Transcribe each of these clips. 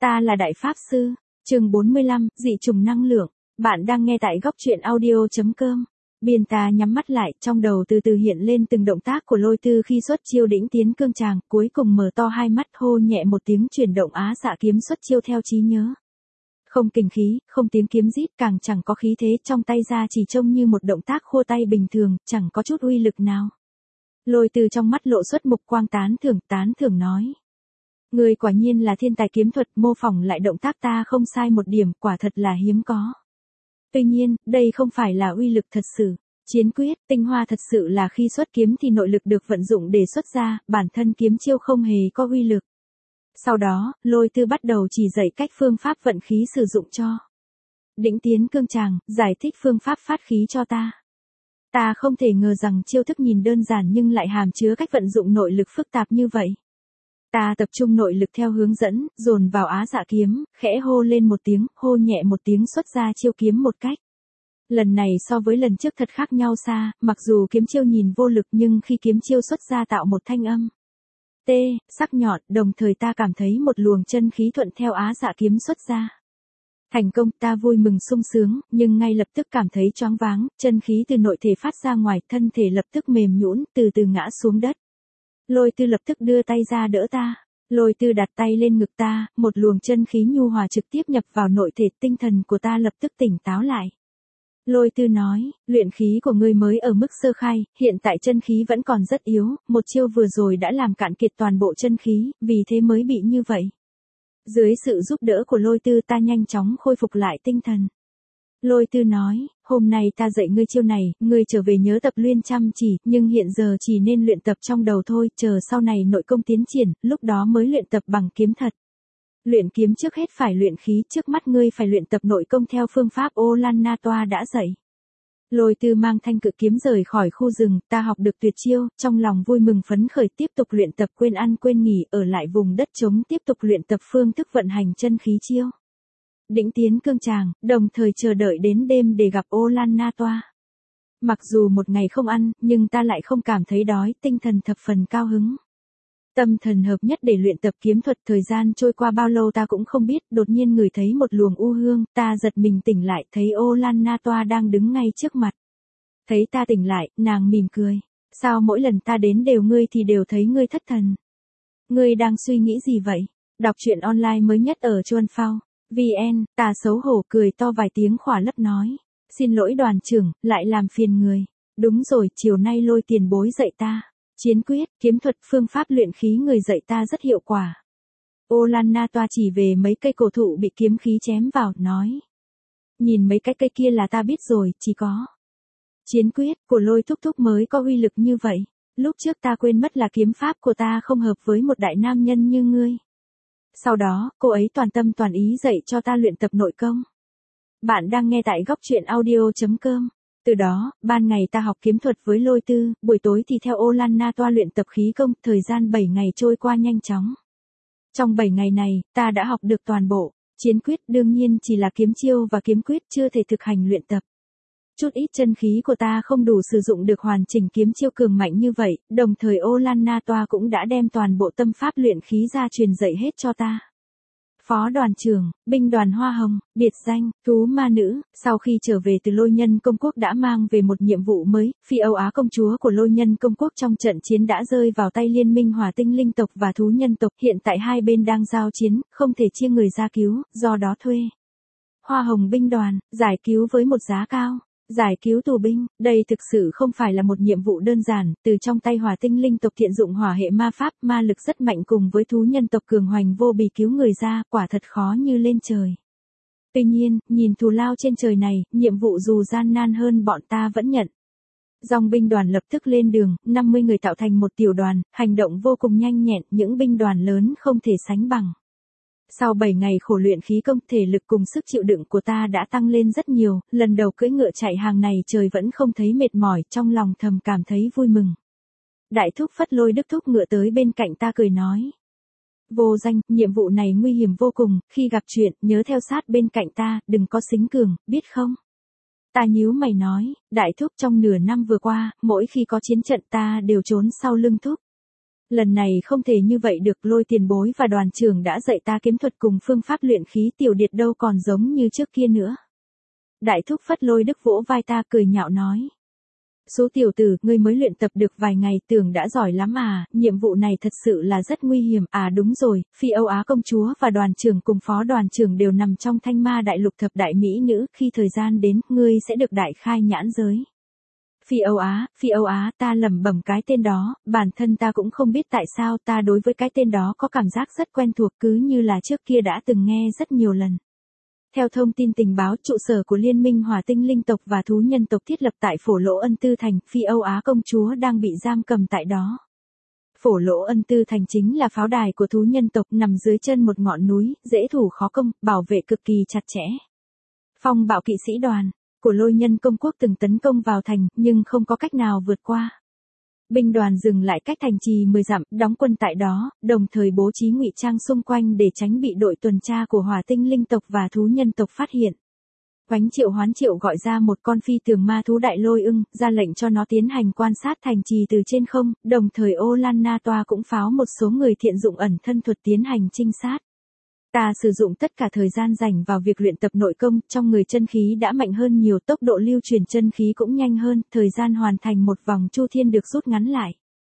Ta là Đại Pháp Sư. Chương 45, dị trùng năng lượng. Bạn đang nghe tại góc truyện audio.com. Biên ta nhắm mắt lại, trong đầu từ từ hiện lên từng động tác của Lôi Tư khi xuất chiêu đỉnh tiến cương tràng, cuối cùng mở to hai mắt hô nhẹ một tiếng chuyển động Á Dạ kiếm xuất chiêu theo trí nhớ. Không kình khí, không tiếng kiếm rít, càng chẳng có khí thế, trong tay ra chỉ trông như một động tác khua tay bình thường, chẳng có chút uy lực nào. Lôi Tư trong mắt lộ xuất mục quang tán thưởng nói. Người quả nhiên là thiên tài kiếm thuật, mô phỏng lại động tác ta không sai một điểm, quả thật là hiếm có. Tuy nhiên, đây không phải là uy lực thật sự. Chiến quyết, tinh hoa thật sự là khi xuất kiếm thì nội lực được vận dụng để xuất ra, bản thân kiếm chiêu không hề có uy lực. Sau đó, Lôi Tư bắt đầu chỉ dạy cách phương pháp vận khí sử dụng cho đỉnh tiến cương tràng, giải thích phương pháp phát khí cho ta. Ta không thể ngờ rằng chiêu thức nhìn đơn giản nhưng lại hàm chứa cách vận dụng nội lực phức tạp như vậy. Ta tập trung nội lực theo hướng dẫn, dồn vào Á Dạ kiếm, khẽ hô lên một tiếng, hô nhẹ một tiếng xuất ra chiêu kiếm một cách. Lần này so với lần trước thật khác nhau xa, mặc dù kiếm chiêu nhìn vô lực nhưng khi kiếm chiêu xuất ra tạo một thanh âm sắc nhọn, đồng thời ta cảm thấy một luồng chân khí thuận theo Á Dạ kiếm xuất ra. Thành công, ta vui mừng sung sướng, nhưng ngay lập tức cảm thấy choáng váng, chân khí từ nội thể phát ra ngoài, thân thể lập tức mềm nhũn, từ từ ngã xuống đất. Lôi Tư lập tức đưa tay ra đỡ ta. Lôi Tư đặt tay lên ngực ta, một luồng chân khí nhu hòa trực tiếp nhập vào nội thể, tinh thần của ta lập tức tỉnh táo lại. Lôi Tư nói, luyện khí của ngươi mới ở mức sơ khai, hiện tại chân khí vẫn còn rất yếu, một chiêu vừa rồi đã làm cạn kiệt toàn bộ chân khí, vì thế mới bị như vậy. Dưới sự giúp đỡ của Lôi Tư ta nhanh chóng khôi phục lại tinh thần. Lôi Tư nói, hôm nay ta dạy ngươi chiêu này, ngươi trở về nhớ tập luyện chăm chỉ, nhưng hiện giờ chỉ nên luyện tập trong đầu thôi, chờ sau này nội công tiến triển, lúc đó mới luyện tập bằng kiếm thật. Luyện kiếm trước hết phải luyện khí, trước mắt ngươi phải luyện tập nội công theo phương pháp Ô Lan Na Toa đã dạy. Lôi Tư mang thanh cự kiếm rời khỏi khu rừng, ta học được tuyệt chiêu, trong lòng vui mừng phấn khởi tiếp tục luyện tập quên ăn quên nghỉ, ở lại vùng đất trống tiếp tục luyện tập phương thức vận hành chân khí chiêu. Đỉnh tiến cương tràng, đồng thời chờ đợi đến đêm để gặp Ô Lan Na Toa. Mặc dù một ngày không ăn, nhưng ta lại không cảm thấy đói, tinh thần thập phần cao hứng. Tâm thần hợp nhất để luyện tập kiếm thuật, thời gian trôi qua bao lâu ta cũng không biết, đột nhiên ngửi thấy một luồng u hương, ta giật mình tỉnh lại, thấy Ô Lan Na Toa đang đứng ngay trước mặt. Thấy ta tỉnh lại, nàng mỉm cười. Sao mỗi lần ta đến ngươi thì đều thấy ngươi thất thần? Ngươi đang suy nghĩ gì vậy? Đọc truyện online mới nhất ở Chuan Phao. VN, ta xấu hổ cười to vài tiếng khỏa lấp nói. Xin lỗi đoàn trưởng, lại làm phiền người. Đúng rồi, chiều nay Lôi tiền bối dạy ta. Chiến quyết, kiếm thuật, phương pháp luyện khí người dạy ta rất hiệu quả. Ô Lan Na Toa chỉ về mấy cây cổ thụ bị kiếm khí chém vào, nói. Nhìn mấy cái cây kia là ta biết rồi, chỉ có. Chiến quyết, của Lôi thúc thúc mới có uy lực như vậy. Lúc trước ta quên mất là kiếm pháp của ta không hợp với một đại nam nhân như ngươi. Sau đó, cô ấy toàn tâm toàn ý dạy cho ta luyện tập nội công. Bạn đang nghe tại góc truyện audio.com. Từ đó, ban ngày ta học kiếm thuật với Lôi Tư, buổi tối thì theo Ô Lan Na Toa luyện tập khí công, thời gian 7 ngày trôi qua nhanh chóng. Trong 7 ngày này, ta đã học được toàn bộ. Chiến quyết đương nhiên chỉ là kiếm chiêu và kiếm quyết chưa thể thực hành luyện tập. Chút ít chân khí của ta không đủ sử dụng được hoàn chỉnh kiếm chiêu cường mạnh như vậy, đồng thời Ô Lan Na Toa cũng đã đem toàn bộ tâm pháp luyện khí ra truyền dạy hết cho ta. Phó đoàn trưởng, binh đoàn Hoa Hồng, biệt danh, thú ma nữ, sau khi trở về từ Lôi Nhân Công Quốc đã mang về một nhiệm vụ mới, Phi Âu Á công chúa của Lôi Nhân Công Quốc trong trận chiến đã rơi vào tay liên minh Hỏa Tinh Linh tộc và thú nhân tộc, hiện tại hai bên đang giao chiến, không thể chia người ra cứu, do đó thuê Hoa Hồng binh đoàn, giải cứu với một giá cao. Giải cứu tù binh, đây thực sự không phải là một nhiệm vụ đơn giản, từ trong tay Hỏa Tinh Linh tộc thiện dụng hỏa hệ ma pháp, ma lực rất mạnh cùng với thú nhân tộc cường hoành vô bì cứu người ra, quả thật khó như lên trời. Tuy nhiên, nhìn thù lao trên trời này, nhiệm vụ dù gian nan hơn bọn ta vẫn nhận. Dòng binh đoàn lập tức lên đường, 50 người tạo thành một tiểu đoàn, hành động vô cùng nhanh nhẹn, những binh đoàn lớn không thể sánh bằng. Sau 7 ngày khổ luyện khí công, thể lực cùng sức chịu đựng của ta đã tăng lên rất nhiều, lần đầu cưỡi ngựa chạy hàng này trời vẫn không thấy mệt mỏi, trong lòng thầm cảm thấy vui mừng. Đại thúc Phất Lôi Đức thúc ngựa tới bên cạnh ta cười nói. Vô Danh, nhiệm vụ này nguy hiểm vô cùng, khi gặp chuyện, nhớ theo sát bên cạnh ta, đừng có xính cường, biết không? Ta nhíu mày nói, đại thúc trong nửa năm vừa qua, mỗi khi có chiến trận ta đều trốn sau lưng thúc. Lần này không thể như vậy được, Lôi tiền bối và đoàn trưởng đã dạy ta kiếm thuật cùng phương pháp luyện khí, Tiểu Điệt đâu còn giống như trước kia nữa. Đại thúc Phất Lôi Đức vỗ vai ta cười nhạo nói. Số tiểu tử, ngươi mới luyện tập được vài ngày tưởng đã giỏi lắm à, nhiệm vụ này thật sự là rất nguy hiểm. À đúng rồi, Phi Âu Á công chúa và đoàn trưởng cùng phó đoàn trưởng đều nằm trong Thanh Ma đại lục thập đại mỹ nữ, khi thời gian đến, ngươi sẽ được đại khai nhãn giới. Phi Âu Á, ta lẩm bẩm cái tên đó, bản thân ta cũng không biết tại sao ta đối với cái tên đó có cảm giác rất quen thuộc, cứ như là trước kia đã từng nghe rất nhiều lần. Theo thông tin tình báo, trụ sở của Liên minh Hỏa Tinh Linh tộc và Thú Nhân tộc thiết lập tại Phổ Lỗ Ân Tư Thành, Phi Âu Á công chúa đang bị giam cầm tại đó. Phổ Lỗ Ân Tư Thành chính là pháo đài của Thú Nhân tộc, nằm dưới chân một ngọn núi, dễ thủ khó công, bảo vệ cực kỳ chặt chẽ. Phong bạo kỵ sĩ đoàn của Lôi Nhân công quốc từng tấn công vào thành, nhưng không có cách nào vượt qua. Binh đoàn dừng lại cách thành trì 10 dặm, đóng quân tại đó, đồng thời bố trí ngụy trang xung quanh để tránh bị đội tuần tra của Hỏa Tinh Linh tộc và Thú Nhân tộc phát hiện. Oánh Triệu Hoán Triệu gọi ra một con phi tường ma thú đại lôi ưng, ra lệnh cho nó tiến hành quan sát thành trì từ trên không, đồng thời Ô Lan Na Toa cũng phái một số người thiện dụng ẩn thân thuật tiến hành trinh sát. Ta sử dụng tất cả thời gian dành vào việc luyện tập nội công, trong người chân khí đã mạnh hơn nhiều, tốc độ lưu truyền chân khí cũng nhanh hơn, thời gian hoàn thành một vòng chu thiên được rút ngắn lại.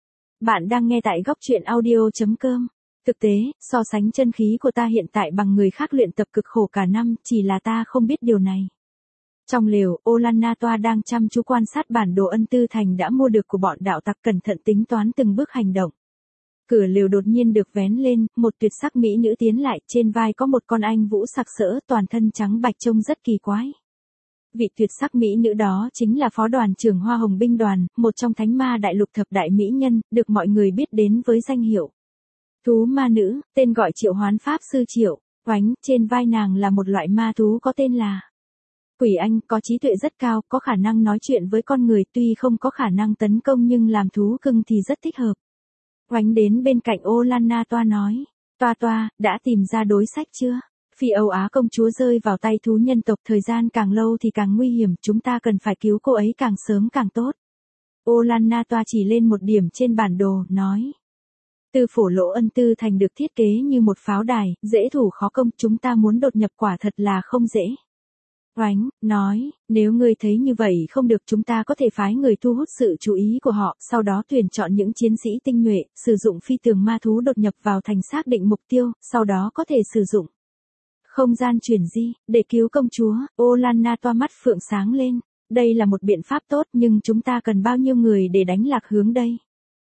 Bạn đang nghe tại góc truyện audio.com. Thực tế, so sánh chân khí của ta hiện tại bằng người khác luyện tập cực khổ cả năm, chỉ là ta không biết điều này. Trong lều, Ô Lan Na Toa đang chăm chú quan sát bản đồ Ân Tư Thành đã mua được của bọn đạo tặc, cẩn thận tính toán từng bước hành động. Cửa lều đột nhiên được vén lên, một tuyệt sắc mỹ nữ tiến lại, trên vai có một con anh vũ sặc sỡ, toàn thân trắng bạch trông rất kỳ quái. Vị tuyệt sắc mỹ nữ đó chính là phó đoàn trưởng Hoa Hồng binh đoàn, một trong Thánh Ma đại lục thập đại mỹ nhân, được mọi người biết đến với danh hiệu Thú Ma Nữ, tên gọi Triệu Hoán Pháp Sư Triệu. Oánh, trên vai nàng là một loại ma thú có tên là Quỷ Anh, có trí tuệ rất cao, có khả năng nói chuyện với con người, tuy không có khả năng tấn công nhưng làm thú cưng thì rất thích hợp. Oánh đến bên cạnh Ô Lan Na Toa nói, Toa, đã tìm ra đối sách chưa? Phi Âu Á công chúa rơi vào tay Thú Nhân tộc, thời gian càng lâu thì càng nguy hiểm, chúng ta cần phải cứu cô ấy càng sớm càng tốt. Ô Lan Na Toa chỉ lên một điểm trên bản đồ, nói. Từ Phổ Lỗ Ân Tư Thành được thiết kế như một pháo đài, dễ thủ khó công, chúng ta muốn đột nhập quả thật là không dễ. Oánh, nói, nếu ngươi thấy như vậy không được, chúng ta có thể phái người thu hút sự chú ý của họ, sau đó tuyển chọn những chiến sĩ tinh nhuệ, sử dụng phi tường ma thú đột nhập vào thành xác định mục tiêu, sau đó có thể sử dụng không gian chuyển di, để cứu công chúa. Ô Lan Na Toa mắt phượng sáng lên, đây là một biện pháp tốt, nhưng chúng ta cần bao nhiêu người để đánh lạc hướng đây?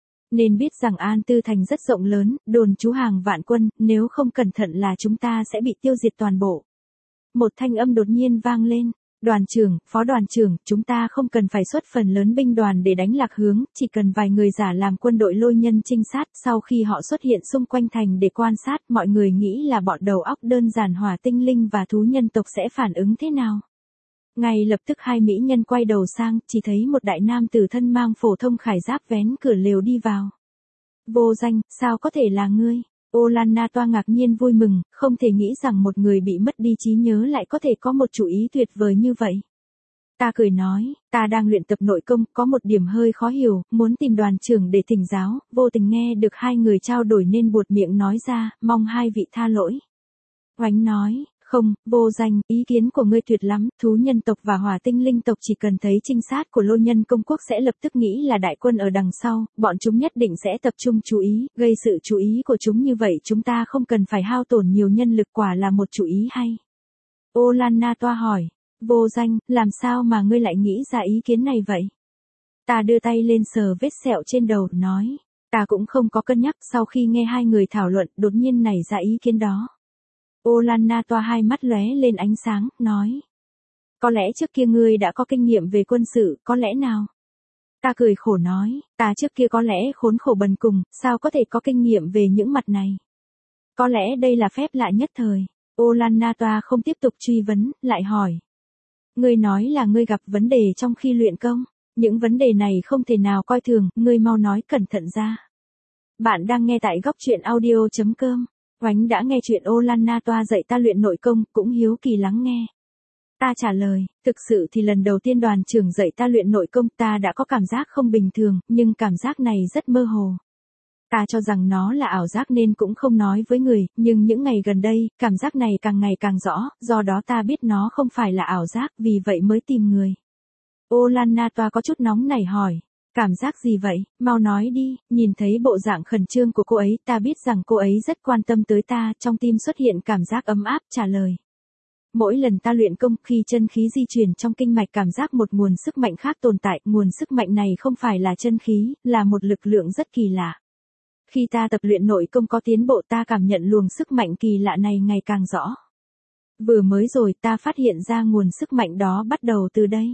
Nên biết rằng An Tư Thành rất rộng lớn, đồn trú hàng vạn quân, nếu không cẩn thận là chúng ta sẽ bị tiêu diệt toàn bộ. Một thanh âm đột nhiên vang lên, đoàn trưởng, phó đoàn trưởng, chúng ta không cần phải xuất phần lớn binh đoàn để đánh lạc hướng, chỉ cần vài người giả làm quân đội Lôi Nhân trinh sát, sau khi họ xuất hiện xung quanh thành để quan sát, mọi người nghĩ là bọn đầu óc đơn giản Hỏa Tinh Linh và Thú Nhân tộc sẽ phản ứng thế nào? Ngay lập tức hai mỹ nhân quay đầu sang, chỉ thấy một đại nam tử thân mang phổ thông khải giáp vén cửa lều đi vào. Vô Danh, sao có thể là ngươi? Ô Lan Na Toa ngạc nhiên vui mừng, không thể nghĩ rằng một người bị mất đi trí nhớ lại có thể có một chủ ý tuyệt vời như vậy. Ta cười nói, ta đang luyện tập nội công, có một điểm hơi khó hiểu, muốn tìm đoàn trưởng để thỉnh giáo, vô tình nghe được hai người trao đổi nên buột miệng nói ra, mong hai vị tha lỗi. Oánh nói, không, Vô Danh, ý kiến của ngươi tuyệt lắm, Thú Nhân tộc và Hỏa Tinh Linh tộc chỉ cần thấy trinh sát của Lôi Nhân công quốc sẽ lập tức nghĩ là đại quân ở đằng sau, bọn chúng nhất định sẽ tập trung chú ý, gây sự chú ý của chúng, như vậy chúng ta không cần phải hao tổn nhiều nhân lực, quả là một chủ ý hay. Ô Lan Na Toa hỏi, Vô Danh, làm sao mà ngươi lại nghĩ ra ý kiến này vậy? Ta đưa tay lên sờ vết sẹo trên đầu, nói, ta cũng không có cân nhắc, sau khi nghe hai người thảo luận, đột nhiên nảy ra ý kiến đó. Ô Lan Na Toa hai mắt lóe lên ánh sáng, nói. Có lẽ trước kia ngươi đã có kinh nghiệm về quân sự, có lẽ nào? Ta cười khổ nói, ta trước kia có lẽ khốn khổ bần cùng, sao có thể có kinh nghiệm về những mặt này? Có lẽ đây là phép lạ nhất thời. Ô Lan Na Toa không tiếp tục truy vấn, lại hỏi. Ngươi nói là ngươi gặp vấn đề trong khi luyện công, những vấn đề này không thể nào coi thường, ngươi mau nói cẩn thận ra. Bạn đang nghe tại góc truyện audio.com. Oánh đã nghe chuyện Ô Lan Na Toa dạy ta luyện nội công, cũng hiếu kỳ lắng nghe. Ta trả lời, thực sự thì lần đầu tiên đoàn trưởng dạy ta luyện nội công ta đã có cảm giác không bình thường, nhưng cảm giác này rất mơ hồ. Ta cho rằng nó là ảo giác nên cũng không nói với người, nhưng những ngày gần đây, cảm giác này càng ngày càng rõ, do đó ta biết nó không phải là ảo giác, vì vậy mới tìm người. Olanatoa có chút nóng nảy hỏi. Cảm giác gì vậy, mau nói đi, nhìn thấy bộ dạng khẩn trương của cô ấy, ta biết rằng cô ấy rất quan tâm tới ta, trong tim xuất hiện cảm giác ấm áp, trả lời. Mỗi lần ta luyện công, khi chân khí di chuyển trong kinh mạch cảm giác một nguồn sức mạnh khác tồn tại, nguồn sức mạnh này không phải là chân khí, là một lực lượng rất kỳ lạ. Khi ta tập luyện nội công có tiến bộ ta cảm nhận luồng sức mạnh kỳ lạ này ngày càng rõ. Vừa mới rồi ta phát hiện ra nguồn sức mạnh đó bắt đầu từ đây.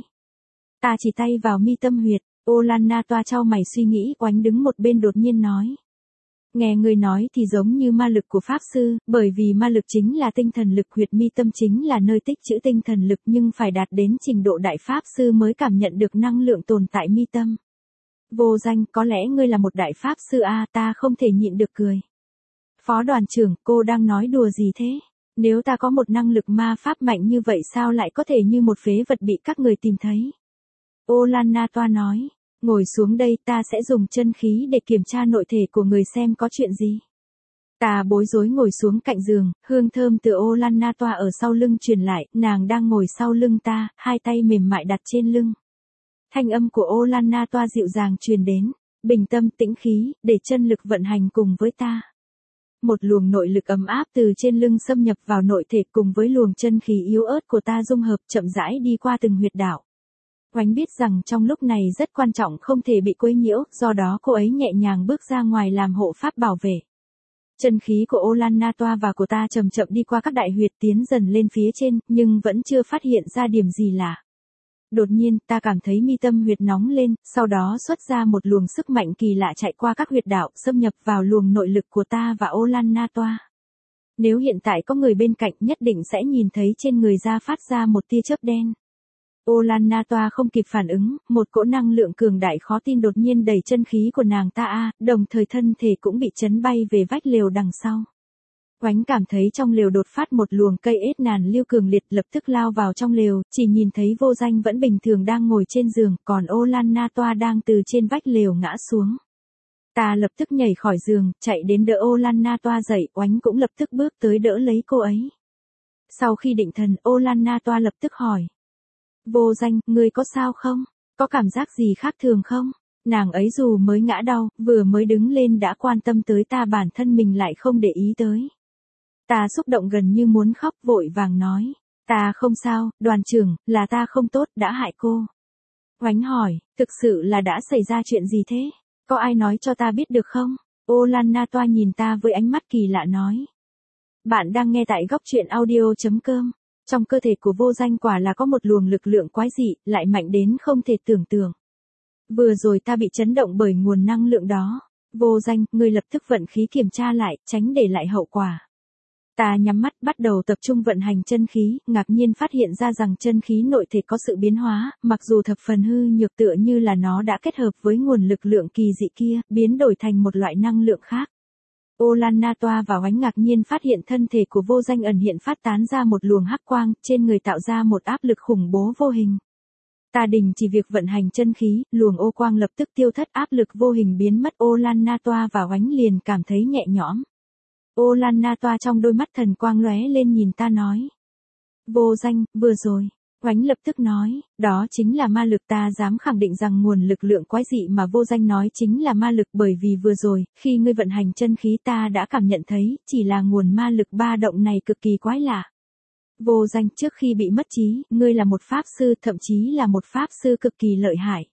Ta chỉ tay vào mi tâm huyệt, Olanatoa chau mày suy nghĩ, Oánh đứng một bên đột nhiên nói. Nghe người nói thì giống như ma lực của Pháp Sư, bởi vì ma lực chính là tinh thần lực, huyệt mi tâm chính là nơi tích trữ tinh thần lực nhưng phải đạt đến trình độ Đại Pháp Sư mới cảm nhận được năng lượng tồn tại mi tâm. Vô Danh, có lẽ ngươi là một Đại Pháp Sư à, ta không thể nhịn được cười. Phó đoàn trưởng, cô đang nói đùa gì thế? Nếu ta có một năng lực ma pháp mạnh như vậy sao lại có thể như một phế vật bị các người tìm thấy? Olanatoa nói, ngồi xuống đây ta sẽ dùng chân khí để kiểm tra nội thể của người xem có chuyện gì. Ta bối rối ngồi xuống cạnh giường, hương thơm từ Olanatoa ở sau lưng truyền lại, nàng đang ngồi sau lưng ta, hai tay mềm mại đặt trên lưng. Thanh âm của Olanatoa dịu dàng truyền đến, bình tâm tĩnh khí, để chân lực vận hành cùng với ta. Một luồng nội lực ấm áp từ trên lưng xâm nhập vào nội thể cùng với luồng chân khí yếu ớt của ta dung hợp chậm rãi đi qua từng huyệt đạo. Oánh biết rằng trong lúc này rất quan trọng không thể bị quấy nhiễu, do đó cô ấy nhẹ nhàng bước ra ngoài làm hộ pháp bảo vệ. Chân khí của Olanatoa và của ta chậm chậm đi qua các đại huyệt tiến dần lên phía trên, nhưng vẫn chưa phát hiện ra điểm gì lạ. Đột nhiên, ta cảm thấy mi tâm huyệt nóng lên, sau đó xuất ra một luồng sức mạnh kỳ lạ chạy qua các huyệt đạo, xâm nhập vào luồng nội lực của ta và Olanatoa. Nếu hiện tại có người bên cạnh nhất định sẽ nhìn thấy trên người da phát ra một tia chớp đen. Olanatoa không kịp phản ứng, một cỗ năng lượng cường đại khó tin đột nhiên đẩy chân khí của nàng ta đồng thời thân thể cũng bị chấn bay về vách lều đằng sau. Oánh cảm thấy trong lều đột phát một luồng cây ết nàn lưu cường liệt, lập tức lao vào trong lều, chỉ nhìn thấy Vô Danh vẫn bình thường đang ngồi trên giường, còn Olanatoa đang từ trên vách lều ngã xuống. Ta lập tức nhảy khỏi giường, chạy đến đỡ Olanatoa dậy, Oánh cũng lập tức bước tới đỡ lấy cô ấy. Sau khi định thần, Olanatoa lập tức hỏi. Vô Danh, ngươi có sao không? Có cảm giác gì khác thường không? Nàng ấy dù mới ngã đau, vừa mới đứng lên đã quan tâm tới ta, bản thân mình lại không để ý tới. Ta xúc động gần như muốn khóc, vội vàng nói. Ta không sao, đoàn trưởng, là ta không tốt, đã hại cô. Oánh hỏi, thực sự là đã xảy ra chuyện gì thế? Có ai nói cho ta biết được không? Olanatoa nhìn ta với ánh mắt kỳ lạ nói. Bạn đang nghe tại góc truyện audio.com. Trong cơ thể của Vô Danh quả là có một luồng lực lượng quái dị, lại mạnh đến không thể tưởng tượng. Vừa rồi ta bị chấn động bởi nguồn năng lượng đó. Vô Danh, ngươi lập tức vận khí kiểm tra lại, tránh để lại hậu quả. Ta nhắm mắt bắt đầu tập trung vận hành chân khí, ngạc nhiên phát hiện ra rằng chân khí nội thể có sự biến hóa, mặc dù thập phần hư nhược tựa như là nó đã kết hợp với nguồn lực lượng kỳ dị kia, biến đổi thành một loại năng lượng khác. Olanatoa và Oánh ngạc nhiên phát hiện thân thể của Vô Danh ẩn hiện phát tán ra một luồng hắc quang, trên người tạo ra một áp lực khủng bố vô hình. Ta đình chỉ việc vận hành chân khí, luồng ô quang lập tức tiêu thất, áp lực vô hình biến mất. Olanatoa và Oánh liền cảm thấy nhẹ nhõm. Olanatoa trong đôi mắt thần quang lóe lên nhìn ta nói. Vô Danh, vừa rồi. Oánh lập tức nói, đó chính là ma lực. Ta dám khẳng định rằng nguồn lực lượng quái dị mà Vô Danh nói chính là ma lực, bởi vì vừa rồi, khi ngươi vận hành chân khí ta đã cảm nhận thấy, chỉ là nguồn ma lực ba động này cực kỳ quái lạ. Vô Danh, trước khi bị mất trí, ngươi là một pháp sư, thậm chí là một pháp sư cực kỳ lợi hại.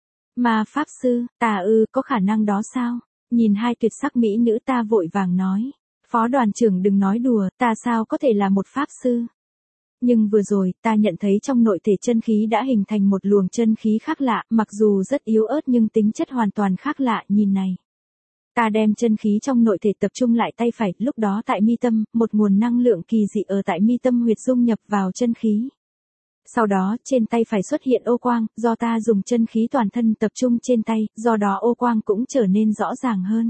Mà pháp sư, ta có khả năng đó sao? Nhìn hai tuyệt sắc mỹ nữ ta vội vàng nói. Phó đoàn trưởng đừng nói đùa, ta sao có thể là một pháp sư? Nhưng vừa rồi, ta nhận thấy trong nội thể chân khí đã hình thành một luồng chân khí khác lạ, mặc dù rất yếu ớt nhưng tính chất hoàn toàn khác lạ, nhìn này. Ta đem chân khí trong nội thể tập trung lại tay phải, lúc đó tại mi tâm, một nguồn năng lượng kỳ dị ở tại mi tâm huyệt dung nhập vào chân khí. Sau đó, trên tay phải xuất hiện ô quang, do ta dùng chân khí toàn thân tập trung trên tay, do đó ô quang cũng trở nên rõ ràng hơn.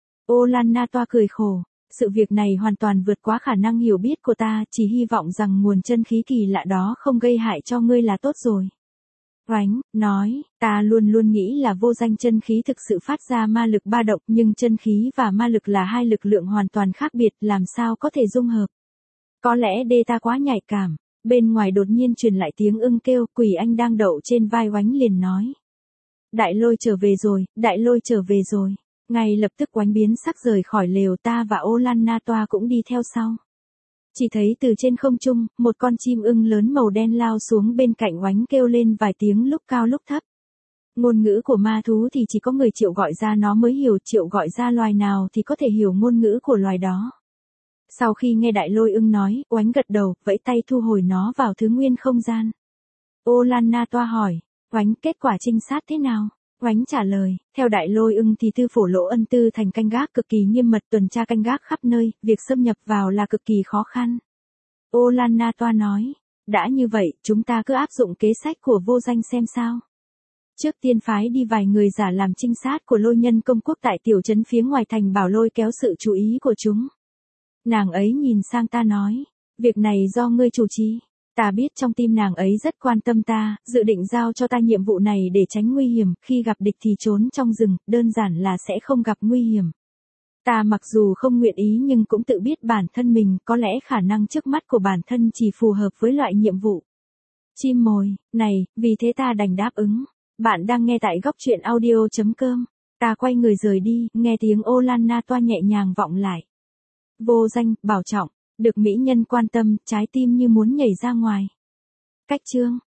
Olanatoa cười khổ. Sự việc này hoàn toàn vượt quá khả năng hiểu biết của ta, chỉ hy vọng rằng nguồn chân khí kỳ lạ đó không gây hại cho ngươi là tốt rồi. Oánh, nói, ta luôn luôn nghĩ là vô danh chân khí thực sự phát ra ma lực ba động, nhưng chân khí và ma lực là hai lực lượng hoàn toàn khác biệt, làm sao có thể dung hợp. Có lẽ đê ta quá nhạy cảm. Bên ngoài đột nhiên truyền lại tiếng ưng kêu, Quỷ Anh đang đậu trên vai Oánh liền nói. Đại Lôi trở về rồi, Đại Lôi trở về rồi. Ngay lập tức Oánh biến sắc rời khỏi lều, ta và Ô Lan Na Toa cũng đi theo sau. Chỉ thấy từ trên không trung, một con chim ưng lớn màu đen lao xuống bên cạnh Oánh, kêu lên vài tiếng lúc cao lúc thấp. Ngôn ngữ của ma thú thì chỉ có người Triệu gọi ra nó mới hiểu, Triệu gọi ra loài nào thì có thể hiểu ngôn ngữ của loài đó. Sau khi nghe Đại Lôi ưng nói, Oánh gật đầu, vẫy tay thu hồi nó vào thứ nguyên không gian. Ô Lan Na Toa hỏi, Oánh, kết quả trinh sát thế nào? Oánh trả lời, theo Đại Lôi ưng thì Tư Phổ Lỗ Ân Tư thành canh gác cực kỳ nghiêm mật, tuần tra canh gác khắp nơi, việc xâm nhập vào là cực kỳ khó khăn. Ô Lan Na Toa nói, đã như vậy, chúng ta cứ áp dụng kế sách của vô danh xem sao. Trước tiên phái đi vài người giả làm trinh sát của Lôi Nhân công quốc tại tiểu trấn phía ngoài thành, bảo Lôi kéo sự chú ý của chúng. Nàng ấy nhìn sang ta nói, việc này do ngươi chủ trì. Ta biết trong tim nàng ấy rất quan tâm ta, dự định giao cho ta nhiệm vụ này để tránh nguy hiểm, khi gặp địch thì trốn trong rừng, đơn giản là sẽ không gặp nguy hiểm. Ta mặc dù không nguyện ý nhưng cũng tự biết bản thân mình, có lẽ khả năng trước mắt của bản thân chỉ phù hợp với loại nhiệm vụ chim mồi này, vì thế ta đành đáp ứng. Bạn đang nghe tại góc truyện audio.com. Ta quay người rời đi, nghe tiếng Ô Lan Na Toa nhẹ nhàng vọng lại. Vô danh, bảo trọng, được mỹ nhân quan tâm, trái tim như muốn nhảy ra ngoài. Cách chương